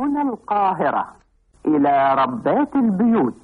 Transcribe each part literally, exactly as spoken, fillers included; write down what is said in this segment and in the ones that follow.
هنا القاهرة، إلى ربات البيوت.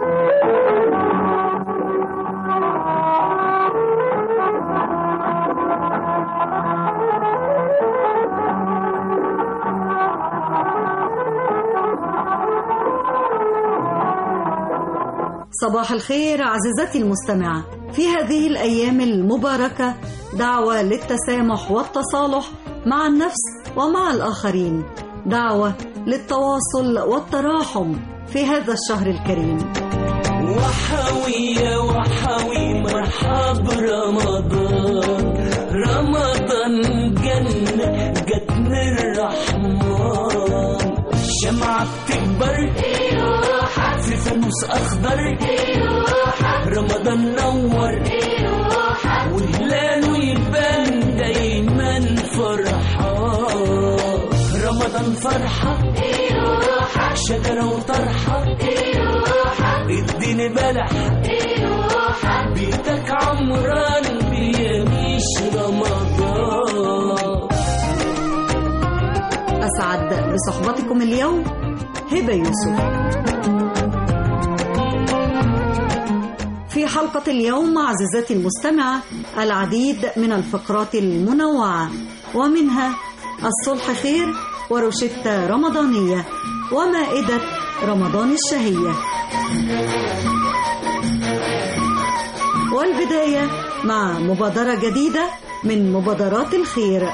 صباح الخير عزيزتي المستمعة. في هذه الأيام المباركة دعوة للتسامح والتصالح مع النفس ومع الآخرين، دعوة للتواصل والتراحم في هذا الشهر الكريم. وحوية وحوي مرحب رمضان، رمضان جنة جت من الرحمن، الشمعة بتكبر في فانوس أخضر، رمضان نور وهلاله يبان دايما فرحان، رمضان فرحة شجرة وطرحة، اديني بلح بيتك عمران بيميش رمضان. أسعد بصحبتكم اليوم هبة يوسف. في حلقة اليوم عزيزتي المستمعة العديد من الفقرات المنوعة، ومنها الصلح خير وروشتة رمضانية ومائدة رمضان الشهية. والبداية مع مبادرة جديدة من مبادرات الخير.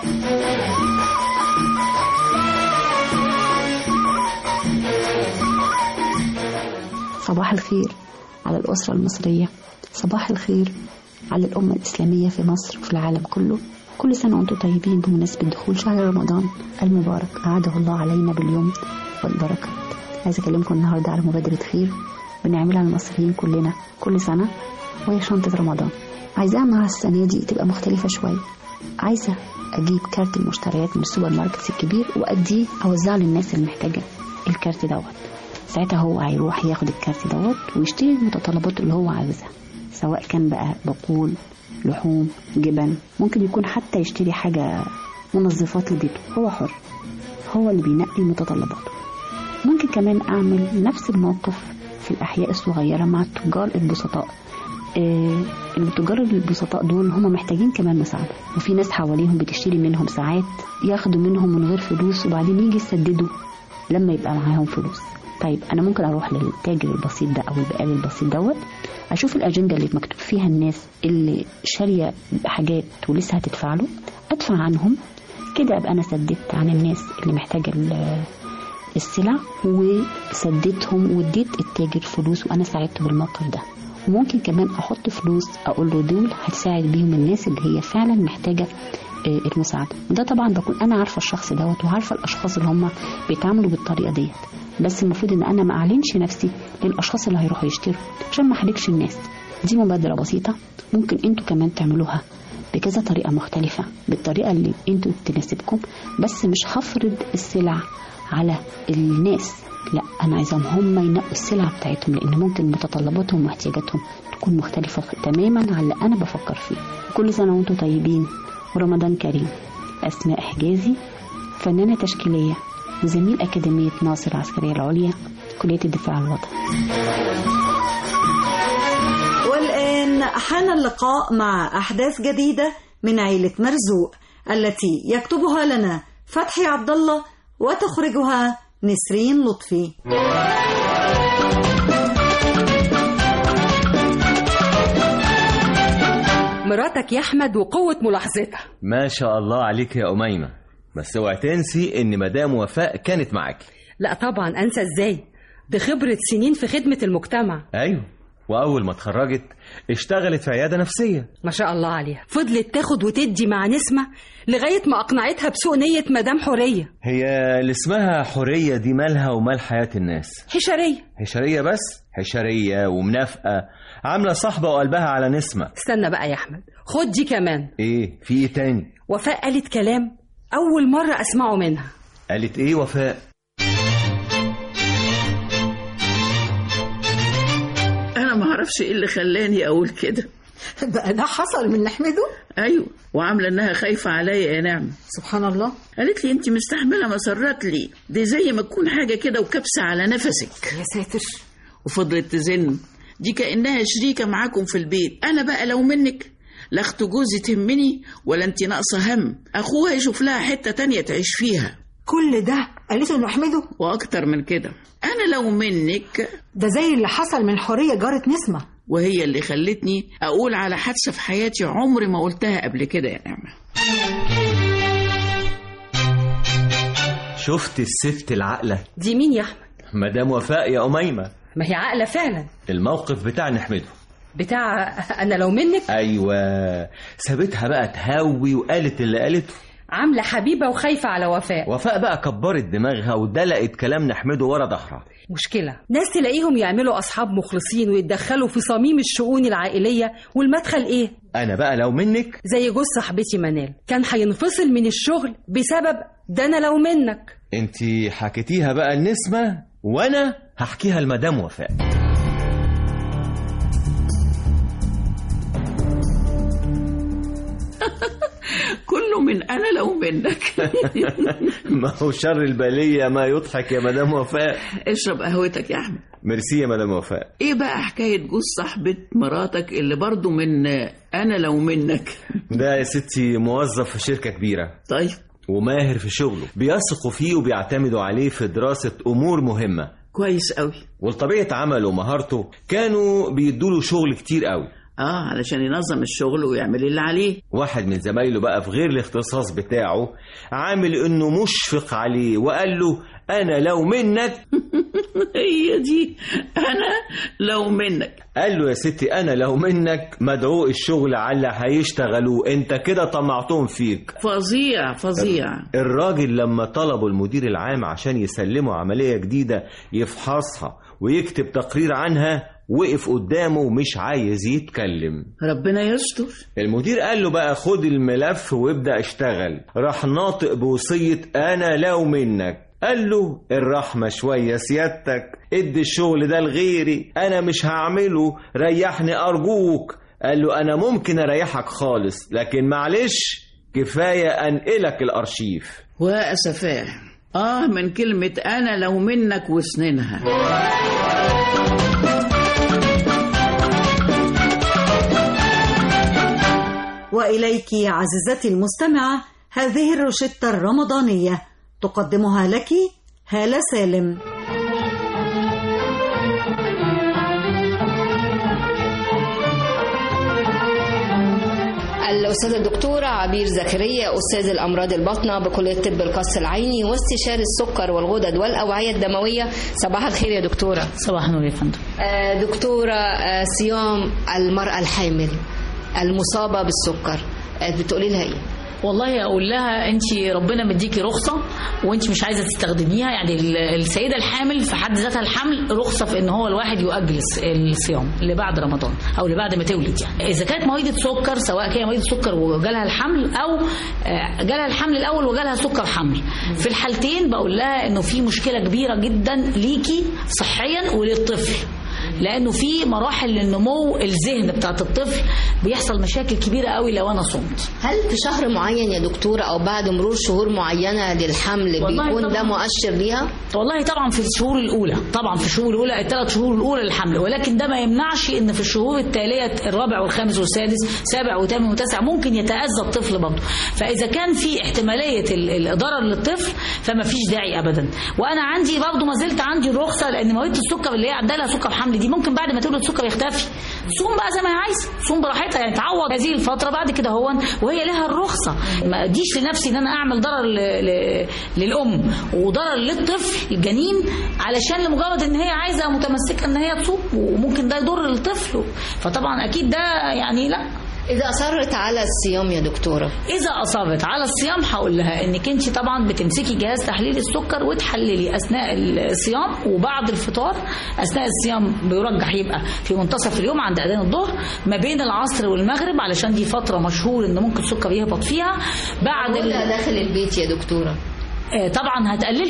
صباح الخير على الأسرة المصرية، صباح الخير على الأمة الإسلامية في مصر وفي العالم كله. كل سنة وأنتم طيبين بمناسبة دخول شهر رمضان المبارك، أعاده الله علينا باليوم والبركة. عايزة أكلمكم النهاردة على مبادرة خير بنعملها المصريين كلنا كل سنة، وهي شنطة رمضان. عايزاها مع السنة دي تبقى مختلفة شوية. عايزة أجيب كارت المشتريات من السوبر ماركت الكبير وأديه أوزعه للناس اللي محتاجة الكارت دوت. ساعتها هو هيروح ياخد الكارت دوت ويشتري المتطلبات اللي هو عايزها، سواء كان بقى بقول، لحوم، جبن، ممكن يكون حتى يشتري حاجة منظفات لبيته، هو حر، هو اللي بينقي متطلباته. ممكن كمان أعمل نفس الموقف في الأحياء الصغيرة مع التجار البسطاء. آه التجار البسطاء دول هم محتاجين كمان مساعدة، وفي ناس حواليهم بتشتري منهم ساعات، ياخدوا منهم من غير فلوس وبعدين يجي يسددوا لما يبقى معاهم فلوس. طيب أنا ممكن أروح للتاجر البسيط ده أو البقال البسيط دوت، أشوف الأجندة اللي مكتوب فيها الناس اللي شارية حاجات ولسه هتدفع له، أدفع عنهم كده، أبقى أنا سددت عن الناس اللي محتاجة السلع وسددتهم واديت التاجر فلوس وأنا ساعدته بالموقف ده. وممكن كمان أحط فلوس أقول له دول هتساعد بيهم الناس اللي هي فعلا محتاجة المساعدة. وده طبعا بكون أنا عارفة الشخص دوت وعارفة الأشخاص اللي هم بيتعاملوا بالطريقة ديت، بس المفروض ان انا ما اعلنش نفسي للاشخاص اللي هيروحوا يشتروا عشان ما احرجش الناس. دي مبادرة بسيطة ممكن انتوا كمان تعملوها بكذا طريقة مختلفة، بالطريقة اللي انتوا تناسبكم، بس مش هفرض السلع على الناس، لا انا عايزهم هم ينقوا السلع بتاعتهم، لان ممكن متطلباتهم واحتياجاتهم تكون مختلفة تماما عن اللي انا بفكر فيه. كل سنة وانتوا طيبين ورمضان كريم. اسماء حجازي، فنانة تشكيلية وزميل أكاديمية ناصر العسكرية العليا، كلية الدفاع الوطني. والآن حان اللقاء مع أحداث جديدة من عيلة مرزوق التي يكتبها لنا فتحي عبد الله وتخرجها نسرين لطفي. مراتك يا أحمد وقوة ملاحظتها. ما شاء الله عليك يا أميمة، بس اوعي تنسي ان مدام وفاء كانت معاكي. لا طبعا انسى ازاي، دي خبرة سنين في خدمة المجتمع. ايوه، واول ما اتخرجت اشتغلت في عيادة نفسية. ما شاء الله عليها، فضلت تاخد وتدي مع نسمة لغاية ما اقنعتها بسوء نية مدام حورية. هي اللي اسمها حورية دي مالها ومال حياة الناس؟ حشرية. حشرية بس؟ حشرية ومنافقة، عاملة صاحبة وقلبها على نسمة. استنى بقى يا احمد، خد دي كمان. ايه في ايه تاني؟ وفاء قالت كلام أول مرة أسمعه منها. قالت إيه وفاء؟ أنا ما أعرفش إيه اللي خلاني أقول كده، بقى ده حصل من نحمده؟ ايوه، وعامله انها خايفه عليا يا نعمه. سبحان الله. قالت لي انت مستحمله مسرات لي، دي زي ما تكون حاجه كده وكبسه على نفسك. يا ساتر. وفضلت تزن، دي كانها شريكه معاكم في البيت. انا بقى لو منك لا اخت جوزي تهمني ولا انت ناقصه هم، اخوها يشوف لها حته تانية تعيش فيها. كل ده قالته نحمده؟ واكتر من كده. انا لو منك. ده زي اللي حصل من حوريه جاره نسمه، وهي اللي خلتني اقول على حادثه في حياتي عمري ما قلتها قبل كده يا نعمه. شفت الست العقله دي؟ مين يا احمد؟ مدام وفاء يا أميمة. ما هي عقله فعلا. الموقف بتاع نحمده بتاع انا لو منك. ايوه، سابتها بقى تهوي وقالت اللي قالته. عامله حبيبه وخايفه على وفاء. وفاء بقى كبرت دماغها ودلقت كلام نحمده ورا ظهرها. مشكله ناس تلاقيهم يعملوا اصحاب مخلصين ويتدخلوا في صميم الشؤون العائليه، والمدخل ايه؟ انا بقى لو منك زي جوز صاحبتي منال كان هينفصل من الشغل بسبب ده انا لو منك. انتي حكيتيها بقى النسمه وانا هحكيها لمدام وفاء. كله من انا لو منك. ما هو شر البليه ما يضحك يا مدام وفاء. اشرب قهوتك يا احمد. ميرسي يا مدام وفاء. ايه بقى حكايه جوز صاحبه مراتك اللي برضو من انا لو منك؟ ده يا ستي موظف في شركه كبيره. طيب. وماهر في شغله، بيثقوا فيه وبيعتمدوا عليه في دراسه امور مهمه. كويس قوي. والطبيعه عمله ومهارته كانوا بيدوله شغل كتير قوي. اه علشان ينظم الشغل ويعمل اللي عليه. واحد من زمايله بقى في غير الاختصاص بتاعه عامل انه مشفق عليه وقال له انا لو منك. هي دي انا لو منك. قال له يا ستي انا لو منك مدعو الشغل على هيشتغلوا، انت كده طمعتهم فيك. فظيع فظيع. الراجل لما طلبوا المدير العام عشان يسلموا عملية جديدة يفحصها ويكتب تقرير عنها، وقف قدامه ومش عايز يتكلم. ربنا يستر. المدير قال له بقى خد الملف وابدأ اشتغل. راح ناطق بوصية انا لو منك. قال له الرحمة شوية سيادتك، ادي الشغل ده لغيري، انا مش هعمله، ريحني ارجوك. قال له انا ممكن اريحك خالص، لكن معلش كفاية انقلك الارشيف. واسفاه اه من كلمة انا لو منك وسنينها. وإليك عزيزتي المستمعة هذه الروشتة الرمضانية تقدمها لك هالة سالم. الأستاذة الدكتورة عبير زكريا، أستاذ الأمراض الباطنة بكلية طب القص العيني واستشاري السكر والغدد والأوعية الدموية. صباح الخير يا دكتورة. صباح النور يا فندم. آه دكتورة، آه صيام المرأة الحامل المصابة بالسكر، آه بتقولي لها إيه؟ والله اقول لها انت ربنا مديكي رخصه وانت مش عايزه تستخدميها. يعني السيده الحامل في حد ذاتها الحمل رخصه في ان هو الواحد يؤجل الصيام اللي بعد رمضان او اللي بعد ما تولد. يعني اذا كانت مريضه سكر، سواء كانت مريضه سكر وجالها الحمل او جالها الحمل الاول وجالها سكر حمل، في الحالتين بقول لها انه في مشكله كبيره جدا ليكي صحيا وللطفل، لانه في مراحل للنمو الذهن بتاعت الطفل بيحصل مشاكل كبيره قوي لو انا صمت. هل في شهر معين يا دكتوره او بعد مرور شهور معينه للحمل بيكون ده مؤشر ليها؟ والله طبعا في الشهور الاولى، طبعا في الشهور الاولى الثلاث شهور الاولى للحمل، ولكن ده ما يمنعش ان في الشهور التاليه الرابع والخامس والسادس سابع وثامن وتاسع ممكن يتاذى الطفل برضه. فاذا كان في احتماليه الضرر للطفل فما فيش داعي ابدا. وانا عندي برضه ما زلت عندي الرخصه، لان مريضه السكر اللي هي عندها سكر حمل دي ممكن بعد ما تولد السكر يختفي. صوم بقى زي ما هي عايزه، صوم براحتها، يعني تعوض هذه الفتره بعد كده هو وهي لها الرخصه. ما اديش لنفسي ان انا اعمل ضرر ل... ل... للام وضرر للطفل الجنين علشان لمجرد ان هي عايزه متمسكه ان هي تصوم، وممكن ده يضر الطفل. فطبعا اكيد ده يعني لا. إذا أصرت على الصيام يا دكتورة، إذا أصرت على الصيام هقول لها إنك أنت طبعا بتمسكي جهاز تحليل السكر وتحللي أثناء الصيام وبعد الفطار. أثناء الصيام بيرجح يبقى في منتصف اليوم عند أذان الظهر، ما بين العصر والمغرب، علشان دي فترة مشهور إن ممكن السكر يهبط فيها. بعد ولا داخل البيت يا دكتورة؟ طبعا هتقلله،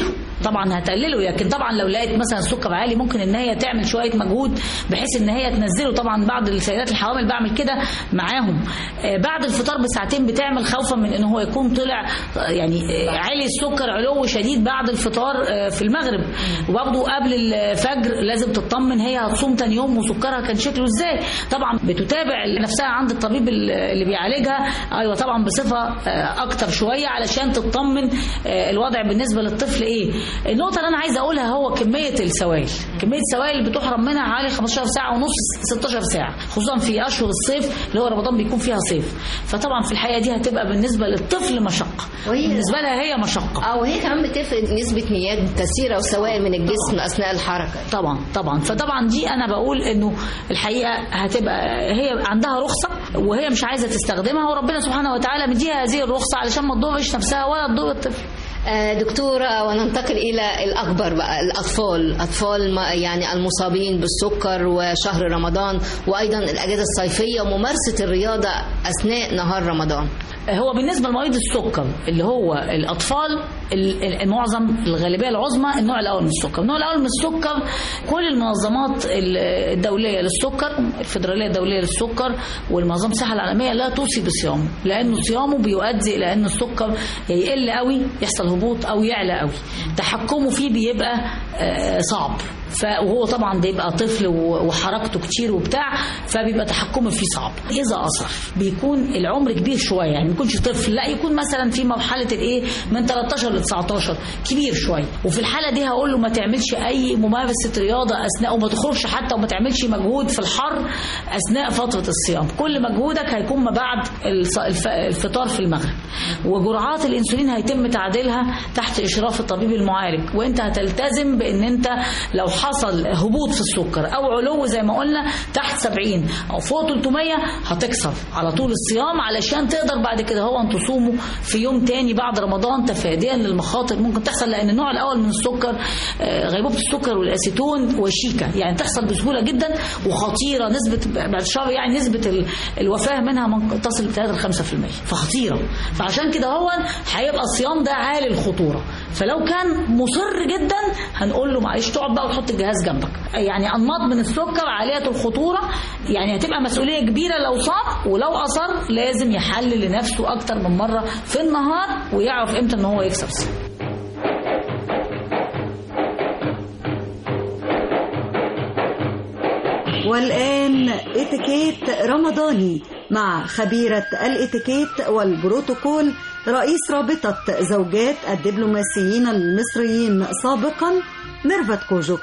طبعا هتقلله. لكن طبعا لو لقيت مثلا السكر عالي ممكن ان هي تعمل شويه مجهود بحيث ان هي تنزله. طبعا بعض السيدات الحوامل بعمل كده معاهم بعد الفطار بساعتين بتعمل خوفا من ان هو يكون طلع يعني عالي السكر علو شديد بعد الفطار في المغرب. وبرضه قبل الفجر لازم تطمن هي هتصوم تاني يوم وسكرها كان شكله ازاي. طبعا بتتابع نفسها عند الطبيب اللي بيعالجها ايوه طبعا بصفه اكتر شويه علشان تطمن الوضع بالنسبه للطفل ايه. النقطه اللي انا عايزه اقولها هو كميه السوائل. كميه السوائل اللي بتحرم منها حوالي خمستاشر ساعه ونص ستاشر ساعه، خصوصا في اشهر الصيف اللي هو رمضان بيكون فيها صيف. فطبعا في الحقيقه دي هتبقى بالنسبه للطفل مشقه، بالنسبه لها هي مشقه. اه وهي كمان بتفرق نسبه مياه كثيره وسوائل من الجسم اثناء الحركه. طبعا طبعا فطبعا دي انا بقول انه الحقيقه هتبقى هي عندها رخصه وهي مش عايزه تستخدمها، وربنا سبحانه وتعالى مديها هذه الرخصه علشان ما تضرش نفسها ولا تضر الطفل. دكتورة، وننتقل إلى الأكبر بقى، الأطفال الأطفال يعني المصابين بالسكر وشهر رمضان وأيضا الأجازة الصيفية وممارسة الرياضة أثناء نهار رمضان. هو بالنسبة لمريض السكر اللي هو الأطفال المعظم الغالبية العظمى النوع الأول من السكر. النوع الأول من السكر كل المنظمات الدولية للسكر، الفيدرالية الدولية للسكر والمنظمة الصحة العالمية لا توصي بصيامه، لأنه صيامه بيؤدي إلى أن السكر يقل قوي، يحصل هبوط أو يعلى قوي، تحكمه فيه بيبقى صعب. وهو طبعا بيبقى طفل وحركته كتير وبتاع، فبيبقى تحكمه فيه صعب. اذا اثر بيكون العمر كبير شويه، يعني ما يكونش طفل، لا يكون مثلا في مرحله الايه من تلتاشر ل تسعتاشر، كبير شويه. وفي الحاله دي هقول له ما تعملش اي ممارسه رياضه اثناء، وما تخرجش حتى، وما تعملش مجهود في الحر اثناء فتره الصيام. كل مجهودك هيكون ما بعد الفطار في المغرب. وجرعات الانسولين هيتم تعديلها تحت اشراف الطبيب المعالج، وانت هتلتزم بان انت لو حصل هبوط في السكر او علو زي ما قلنا تحت سبعين او فوق تلتمية هتكسر على طول الصيام، علشان تقدر بعد كده هو ان تصومه في يوم تاني بعد رمضان، تفاديا للمخاطر ممكن تحصل. لان النوع الاول من السكر غيبوبه السكر والاسيتون وشيكا، يعني تحصل بسهوله جدا وخطيره. نسبه بعد الشهر يعني نسبه الوفاه منها تصل ل ثلاثة لخمسة بالمية، فخطيره. فعشان كده هو هيبقى الصيام ده عالي الخطوره. فلو كان مصر جدا هنقول له معلش تقعد بقى وتحط الجهاز جنبك. يعني انماط من السكر عاليه الخطوره، يعني هتبقى مسؤوليه كبيره لو صام، ولو اصر لازم يحلل لنفسه اكتر من مره في النهار ويعرف امتى ان هو يكسر الصيام. والآن اتيكيت رمضاني مع خبيرة الاتيكيت والبروتوكول رئيس رابطة زوجات الدبلوماسيين المصريين سابقا ميرفت كوجوك.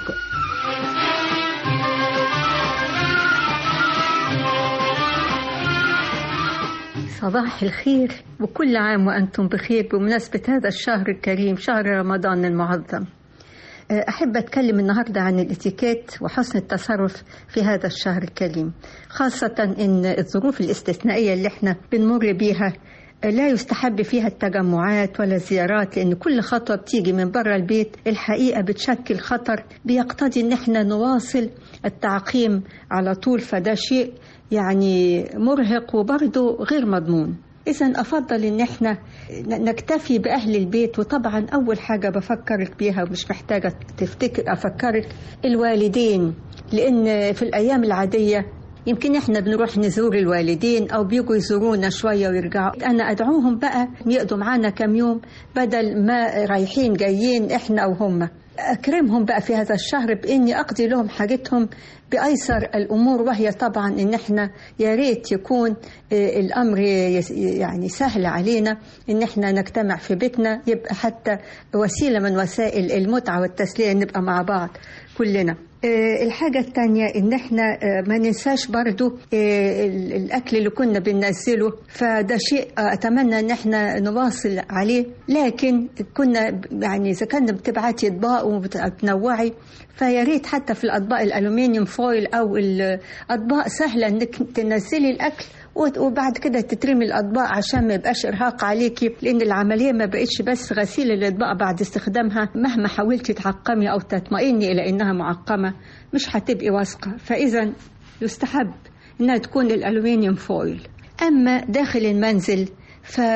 صباح الخير وكل عام وأنتم بخير بمناسبة هذا الشهر الكريم، شهر رمضان المعظم. أحب أتكلم النهاردة عن الاتيكيت وحسن التصرف في هذا الشهر الكريم، خاصة إن الظروف الاستثنائية اللي احنا بنمر بيها لا يستحب فيها التجمعات ولا الزيارات، لأن كل خطوة بتيجي من برا البيت الحقيقة بتشكل خطر بيقتضي إن احنا نواصل التعقيم على طول، فده شيء يعني مرهق وبرضه غير مضمون. إذن أفضل إن احنا نكتفي بأهل البيت. وطبعا أول حاجة بفكرك بيها ومش محتاجة تفتكر أفكرك الوالدين، لأن في الأيام العادية يمكن احنا بنروح نزور الوالدين او بيجوا يزورونا شوية ويرجعوا. انا ادعوهم بقى يقضوا معانا كم يوم بدل ما رايحين جايين احنا او هم. اكرمهم بقى في هذا الشهر باني اقضي لهم حاجتهم بايسر الامور، وهي طبعا ان احنا يا ريت يكون الامر يعني سهل علينا ان احنا نجتمع في بيتنا، يبقى حتى وسيلة من وسائل المتعة والتسلية نبقى مع بعض كلنا. الحاجة التانية ان احنا ما ننساش برضو الاكل اللي كنا بننزله، فده شيء اتمنى ان احنا نواصل عليه. لكن كنا يعني اذا كنا بتبعتي اطباق وبتنوعي، فيا ريت حتى في الاطباق الالومنيوم فويل او الاطباق سهلة انك تنزلي الاكل وبعد كده تترمي الأطباق عشان ما يبقاش إرهاق عليكي، لأن العملية ما بقتش بس غسيل الأطباق بعد استخدامها، مهما حاولتي تعقمي أو تطمئني إلى إنها معقمة مش هتبقي واثقة. فإذا يستحب إنها تكون الألومنيوم فويل. أما داخل المنزل ف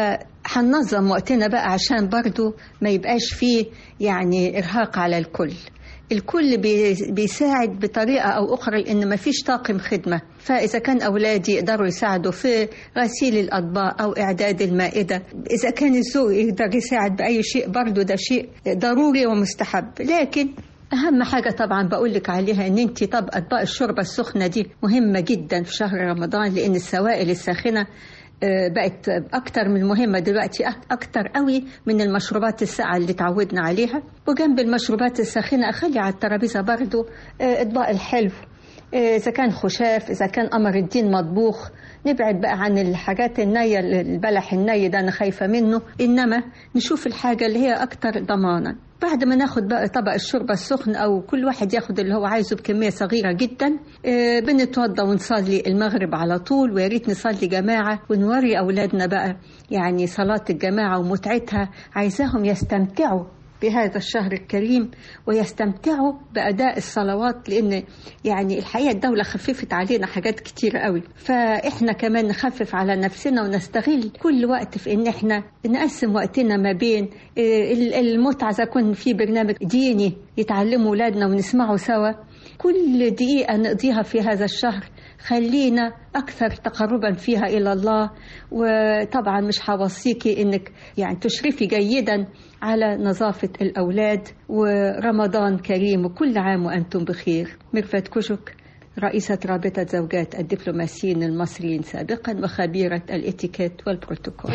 هننظم وقتنا بقى عشان برضو ما يبقاش فيه يعني إرهاق على الكل. الكل بيساعد بطريقة أو أخرى لأن ما فيش طاقم خدمة، فإذا كان أولادي يقدروا يساعدوا في غسيل الأطباق أو إعداد المائدة، إذا كان الزوج يقدر يساعد بأي شيء برضو ده شيء ضروري ومستحب. لكن أهم حاجة طبعا بقولك عليها إن أنت طب أطباق الشوربة السخنة دي مهمة جدا في شهر رمضان، لأن السوائل الساخنة بقت أكتر من مهمة دلوقتي، أكتر قوي من المشروبات الساقعة اللي تعودنا عليها. وجنب المشروبات الساخنة أخلي على الترابيزة برضو أطباق الحلو، إذا كان خشاف، إذا كان قمر الدين مطبوخ. نبعد بقى عن الحاجات النية، البلح الني ده أنا خايفة منه، إنما نشوف الحاجة اللي هي أكتر ضمانا. بعد ما ناخد بقى طبق الشوربة السخن أو كل واحد ياخد اللي هو عايزه بكمية صغيرة جدا، آه بنتوضى ونصلي المغرب على طول، ويا ريت نصلي جماعة ونوري أولادنا بقى يعني صلاة الجماعة ومتعتها. عايزاهم يستمتعوا بهذا الشهر الكريم ويستمتعوا بأداء الصلوات، لأن يعني الحقيقة الدولة خففت علينا حاجات كتير قوي، فإحنا كمان نخفف على نفسنا ونستغل كل وقت في إن إحنا نقسم وقتنا ما بين المتعة، إذا كن في برنامج ديني يتعلموا أولادنا ونسمعوا سوا، كل دقيقة نقضيها في هذا الشهر خلينا أكثر تقربا فيها إلى الله. وطبعا مش هوصيكي إنك يعني تشرفي جيدا على نظافة الأولاد. ورمضان كريم وكل عام وأنتم بخير. ميرفت كوشك، رئيسة رابطة زوجات الدبلوماسيين المصريين سابقا وخبيرة الاتيكيت والبروتوكول.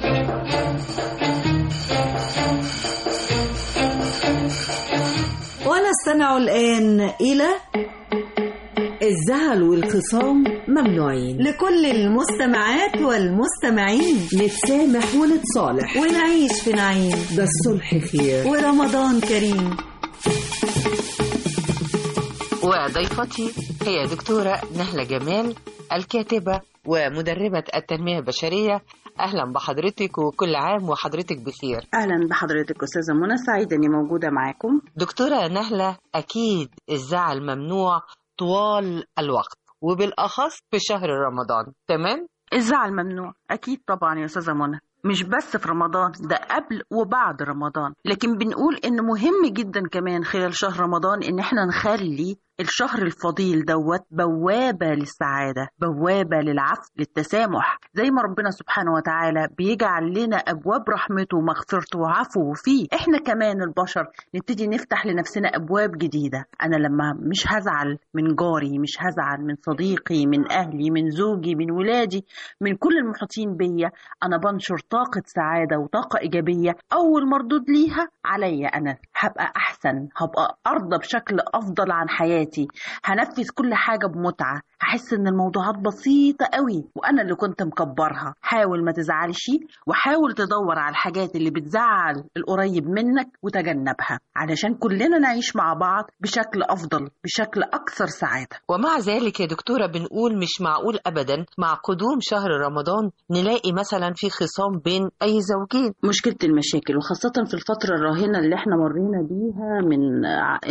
ونستمع الآن إلى الزعل والخصام ممنوعين. لكل المستمعات والمستمعين نتسامح ونتصالح ونعيش في نعيم، ده الصلح خير ورمضان كريم. وضيفتي هي دكتورة نهلة جمال، الكاتبة ومدربة التنمية البشرية. أهلا بحضرتك وكل عام وحضرتك بخير. أهلا بحضرتك أستاذة منى، سعيدة أني موجودة معاكم. دكتورة نهلة، أكيد الزعل ممنوع طوال الوقت وبالأخص في شهر رمضان، تمام؟ الزعل ممنوع أكيد طبعا يا أستاذة منى، مش بس في رمضان، ده قبل وبعد رمضان. لكن بنقول إن مهم جدا كمان خلال شهر رمضان إن احنا نخلي الشهر الفضيل دوت بوابة للسعادة، بوابة للعفو، للتسامح، زي ما ربنا سبحانه وتعالى بيجعل لنا أبواب رحمته ومغفرته وعفوه فيه. احنا كمان البشر نبتدي نفتح لنفسنا أبواب جديدة. أنا لما مش هزعل من جاري، مش هزعل من صديقي، من أهلي، من زوجي، من ولادي، من كل المحيطين بيا، أنا بنشر طاقة سعادة وطاقة إيجابية. أول مردود ليها عليا أنا، هبقى أحسن، هبقى أرضى بشكل أفضل عن حياتي، هنفذ كل حاجة بمتعة، هحس ان الموضوعات بسيطة قوي وانا اللي كنت مكبرها. حاول ما تزعلش، وحاول تدور على الحاجات اللي بتزعل القريب منك وتجنبها، علشان كلنا نعيش مع بعض بشكل افضل، بشكل اكثر سعادة. ومع ذلك يا دكتورة بنقول مش معقول ابدا مع قدوم شهر رمضان نلاقي مثلا في خصام بين اي زوجين. مشكلة المشاكل، وخاصة في الفترة الراهنة اللي احنا مرينا بيها من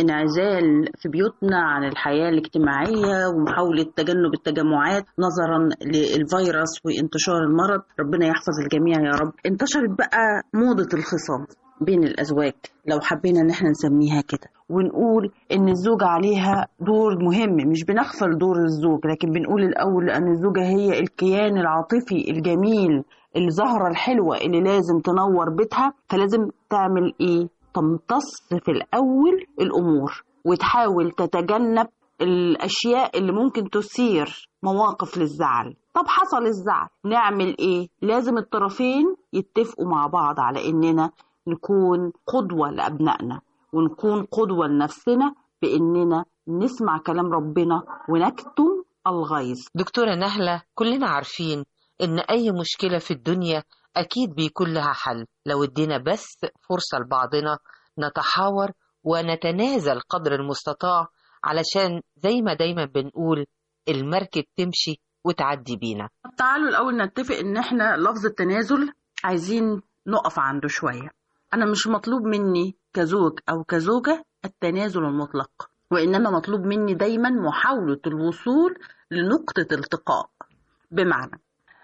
انعزال في بيوتنا عن الحياة الاجتماعية ومحاولة تجنب التجمعات نظرا للفيروس وانتشار المرض، ربنا يحفظ الجميع يا رب. انتشرت بقى موضة الخصام بين الأزواج، لو حبينا ان احنا نسميها كده، ونقول ان الزوجة عليها دور مهم. مش بنغفل دور الزوج، لكن بنقول الأول ان الزوجة هي الكيان العاطفي الجميل، الزهرة الحلوة اللي لازم تنور بيتها. فلازم تعمل ايه؟ تمتص في الأول الأمور وتحاول تتجنب الأشياء اللي ممكن تثير مواقف للزعل. طب حصل الزعل، نعمل إيه؟ لازم الطرفين يتفقوا مع بعض على إننا نكون قدوة لأبنائنا، ونكون قدوة لنفسنا بإننا نسمع كلام ربنا ونكتم الغيظ. دكتورة نهلة، كلنا عارفين إن أي مشكلة في الدنيا أكيد بيكون لها حل لو ادينا بس فرصة لبعضنا نتحاور ونتنازل قدر المستطاع، علشان زي ما دايما بنقول المركب تمشي وتعدي بينا. تعالوا الأول نتفق إن إحنا لفظ التنازل عايزين نقف عنده شوية. أنا مش مطلوب مني كزوج أو كزوجة التنازل المطلق، وإنما مطلوب مني دايما محاولة الوصول لنقطة التقاء. بمعنى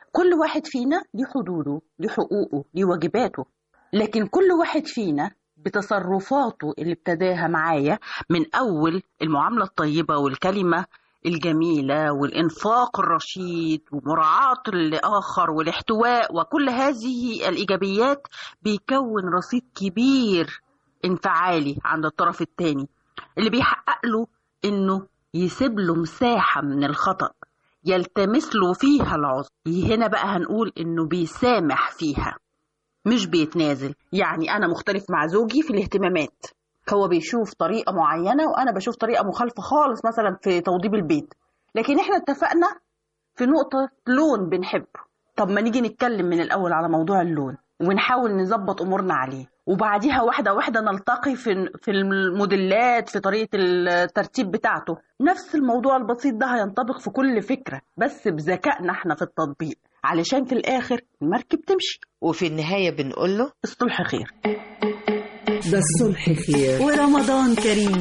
كل واحد فينا ليه حدوده، ليه حقوقه، ليه واجباته، لكن كل واحد فينا بتصرفاته اللي ابتداها معايا من أول المعاملة الطيبة والكلمة الجميلة والإنفاق الرشيد ومراعاة الآخر والاحتواء وكل هذه الإيجابيات بيكون رصيد كبير انفعالي عند الطرف الثاني اللي بيحقق له إنه يسيب له مساحة من الخطأ يلتمس له فيها العذر. هنا بقى هنقول إنه بيسامح فيها مش بيتنازل. يعني أنا مختلف مع زوجي في الاهتمامات، هو بيشوف طريقة معينة وأنا بشوف طريقة مخالفة خالص مثلا في توضيب البيت، لكن إحنا اتفقنا في نقطة لون بنحبه. طب ما نيجي نتكلم من الأول على موضوع اللون ونحاول نظبط أمورنا عليه، وبعديها واحدة واحدة نلتقي في في الموديلات في طريقة الترتيب بتاعته. نفس الموضوع البسيط ده هينطبق في كل فكرة بس بذكائنا احنا في التطبيق، علشان في الآخر المركب تمشي. وفي النهاية بنقول له الصلح خير. ده الصلح خير ورمضان كريم.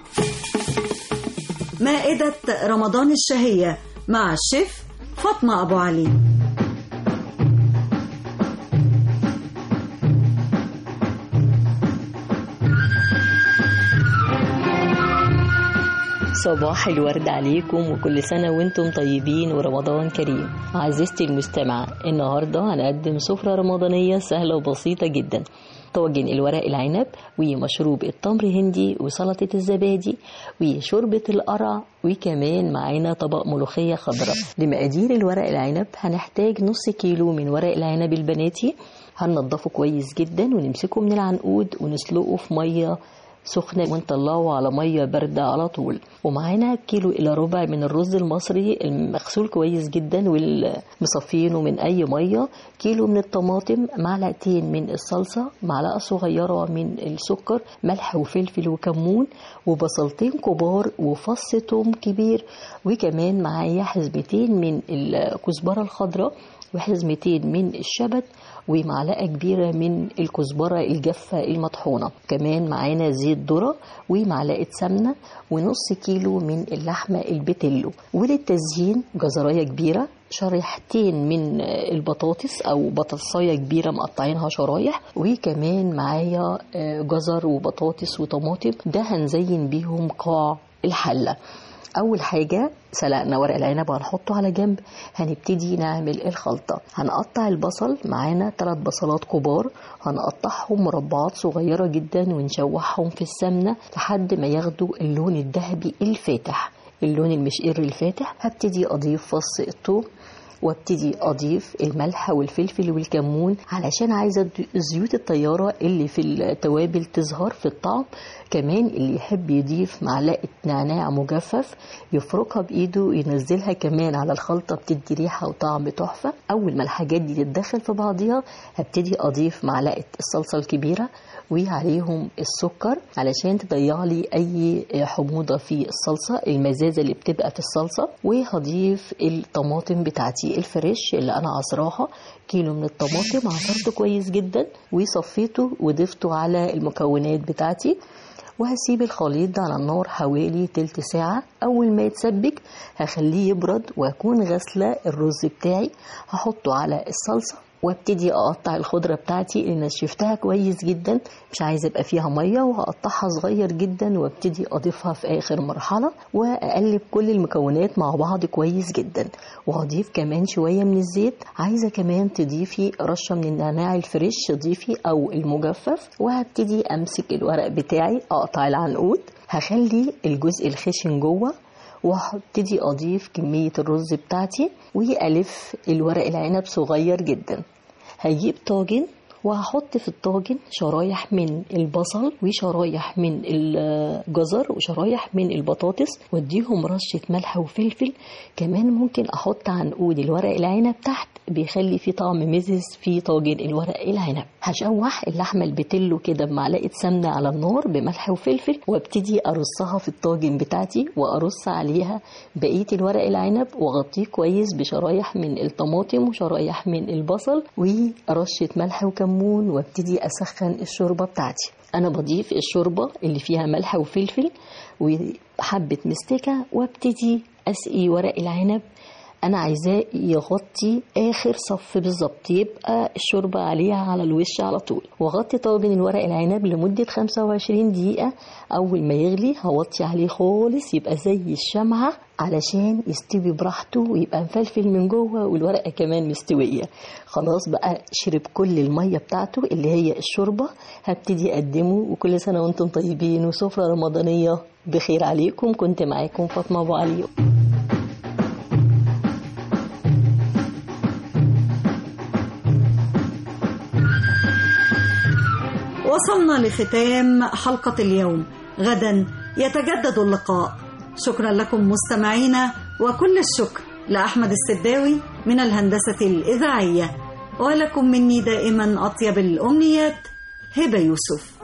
مائدة رمضان الشهية مع الشيف فاطمة أبو علي. صباح الورد عليكم وكل سنة وانتم طيبين ورمضان كريم. عزيزتي المستمعة، النهاردة هنقدم سفرة رمضانية سهلة وبسيطة جدا: طاجن الورق العنب ومشروب التمر هندي وسلطة الزبادي وشوربة القرع، وكمان معانا طبق ملوخية خضراء. لمقادير الورق العنب هنحتاج نص كيلو من ورق العنب البناتي، هننضفه كويس جدا ونمسكه من العنقود ونسلقه في مية سخنة ونطلعه على مية باردة على طول. ومعانا كيلو إلى ربع من الرز المصري المغسول كويس جدا والمصفينه من أي مية، كيلو من الطماطم، معلقتين من الصلصة، معلقة صغيرة من السكر، ملح وفلفل وكمون، وبصلتين كبار وفص توم كبير، وكمان معايا حزمتين من الكزبرة الخضراء وحزمتين من الشبت ومعلقة كبيرة من الكزبرة الجافة المطحونة. كمان معانا زيت ذرة ومعلقة سمنة ونص كيلو من اللحمة البتلو. وللتزيين جزراية كبيرة، شريحتين من البطاطس أو بطاطساية كبيرة مقطعينها شرايح، وكمان معايا جزر وبطاطس وطماطم، ده هنزين بيهم قاع الحلة. أول حاجة سلقنا ورق العنب وهنحطه على جنب، هنبتدي نعمل الخلطة. هنقطع البصل، معانا ثلاث بصلات كبار، هنقطعهم مربعات صغيرة جدا ونشوحهم في السمنة لحد ما ياخدوا اللون الذهبي الفاتح، اللون المشقر الفاتح. هبتدي أضيف فص الثوم وابتدي اضيف الملح والفلفل والكمون علشان عايزه زيوت الطياره اللي في التوابل تظهر في الطعم. كمان اللي يحب يضيف معلقه نعناع مجفف يفركها بايده ينزلها كمان على الخلطه، بتدي ريحه وطعم تحفه. اول ما الحاجات دي تتدخل في بعضيها هبتدي اضيف معلقه الصلصه الكبيره وعليهم السكر علشان تضيع لي اي حموضه في الصلصه، المزازه اللي بتبقى في الصلصه. وهضيف الطماطم بتاعتي الفريش اللي انا عصراها، كيلو من الطماطم عصرته كويس جدا وصفيته وضفته على المكونات بتاعتي، وهسيب الخليط ده على النار حوالي تلت ساعة. أول ما يتسبك هخليه يبرد وأكون غسلة الرز بتاعي، هحطه على الصلصة وابتدي اقطع الخضره بتاعتي اللي نشفتها كويس جدا، مش عايزه يبقى فيها ميه، وهقطعها صغير جدا وابتدي اضيفها في اخر مرحله، واقلب كل المكونات مع بعض كويس جدا. وهضيف كمان شويه من الزيت، عايزه كمان تضيفي رشه من النعناع الفريش ضيفي او المجفف، وهبتدي امسك الورق بتاعي اقطع العنقود، هخلي الجزء الخشن جوه، وهبتدي اضيف كميه الرز بتاعتي والف الورق العنب صغير جدا. هجيب طاجن وهحط في الطاجن شرايح من البصل وشرايح من الجزر وشرايح من البطاطس، واديهم رشة ملح وفلفل. كمان ممكن احط عنقود الورق العنب تحت، بيخلي فيه طعم مزز في طاجن الورق العنب. هشوح اللحمة البتلو كده بمعلقة سمنة على النار بملح وفلفل، وابتدي ارصها في الطاجن بتاعتي وارص عليها بقية الورق العنب واغطيه كويس بشرايح من الطماطم وشرايح من البصل ورشة ملح وكمون، وابتدي اسخن الشوربه بتاعتي. انا بضيف الشوربه اللي فيها ملح وفلفل وحبه مستكه، وابتدي اسقي ورق العنب انا عايزاه يغطي اخر صف بالظبط، يبقى الشوربه عليها على الوش على طول. واغطي طاجن الورق العنب لمده خمسة وعشرين دقيقه. اول ما يغلي هوطي عليه خالص يبقى زي الشمعه علشان يستوي براحته ويبقى مفلفل من جوه والورقه كمان مستويه. خلاص بقى شرب كل الميه بتاعته اللي هي الشوربه. هبتدي اقدمه، وكل سنه وانتم طيبين وسفره رمضانيه بخير عليكم. كنت معاكم فاطمه ابو علي. وصلنا لختام حلقة اليوم. غدا يتجدد اللقاء. شكرا لكم مستمعينا، وكل الشكر لأحمد السداوي من الهندسة الإذاعية. ولكم مني دائما أطيب الأمنيات، هبة يوسف.